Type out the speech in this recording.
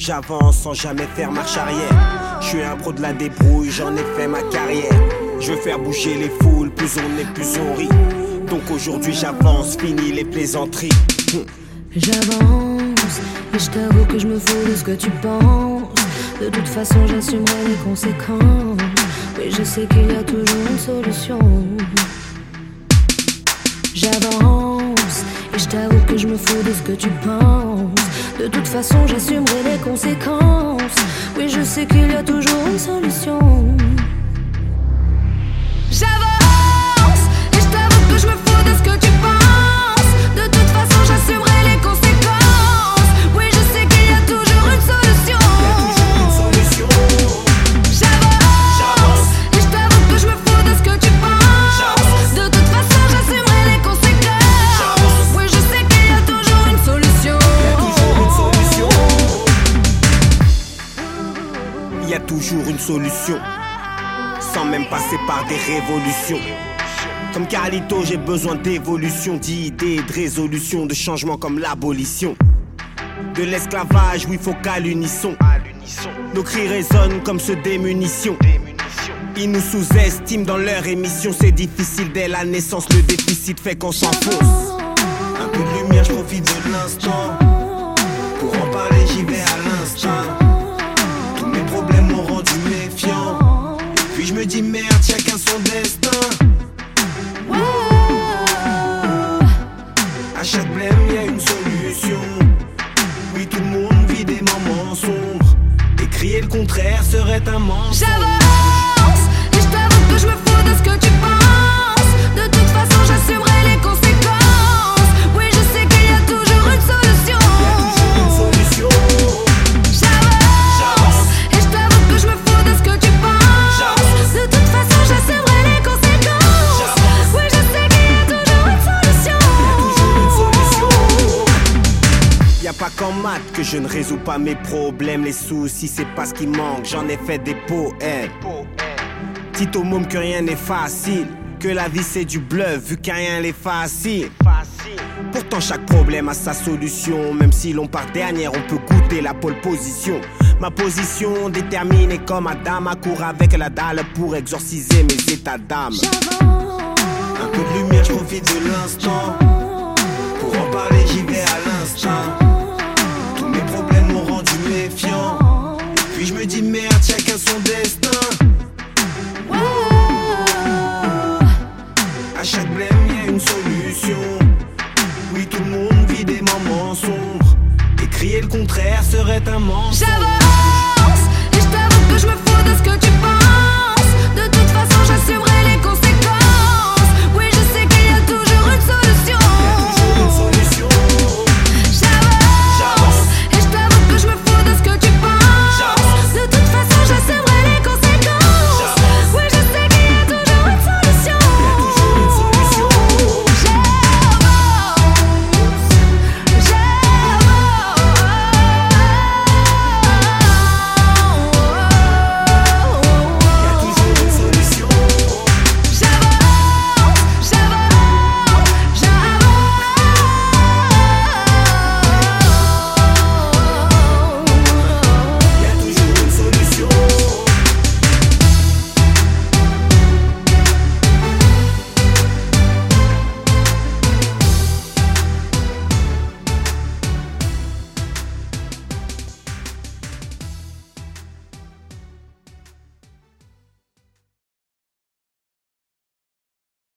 j'avance sans jamais faire marche arrière. Je suis un pro de la débrouille, j'en ai fait ma carrière. Je veux faire bouger les foules, plus on est, plus on rit. Donc aujourd'hui j'avance, fini les plaisanteries. J'avance, et je t'avoue que je me fous de ce que tu penses. De toute façon j'assumerai les conséquences. Oui, je sais qu'il y a toujours une solution. J'avance, et je t'avoue que je me fous de ce que tu penses. De toute façon j'assumerai les conséquences. Oui, je sais qu'il y a toujours une solution. J'avance, et je t'avoue que je me fous de ce que tu penses. De toute façon j'assumerai les conséquences. Oui, je sais qu'il y a toujours une solution. J'avance, et je t'avoue que je me fous de ce que tu penses. De toute façon j'assumerai les conséquences. Oui, je sais qu'il y a toujours une solution. Il y a toujours une solution, sans même passer par des révolutions. Comme Carlito, j'ai besoin d'évolution, d'idées, de résolution, de changements comme l'abolition de l'esclavage, oui, faut qu'à l'unisson nos cris résonnent comme ceux des munitions. Ils nous sous-estiment dans leur émission. C'est difficile dès la naissance, le déficit fait qu'on s'enfonce. Un peu de lumière, je profite de l'instant. Pour en parler, j'y vais à l'instinct. Tous mes problèmes m'ont rendu méfiant. Puis je me dis merde, chacun son destin. À chaque blême, y a une solution. Oui, tout le monde vit des moments sombres. Et crier le contraire serait un mensonge. J'avance, et je t'avoue que je me fous de ce que tu penses. De toute façon j'assumerai les conséquences. Oui, je sais qu'il y a toujours une solution. J'avance, et je t'avoue que je me fous de ce que tu penses. De toute façon j'assumerai les conséquences. Oui, je sais qu'il y a toujours une solution. Y'a pas qu'en maths que je ne résous pas mes problèmes. Les soucis c'est pas ce qui manque, j'en ai fait des poèmes. Dit au môme que rien n'est facile, que la vie c'est du bluff vu qu'à rien n'est facile. Pourtant chaque problème a sa solution. Même si l'on part dernière, on peut goûter la pole position. Ma position déterminée comme Adam, accourt avec la dalle pour exorciser mes états d'âme. Un peu de lumière, je profite de l'instant. Pour en parler, j'y vais à l'instinct.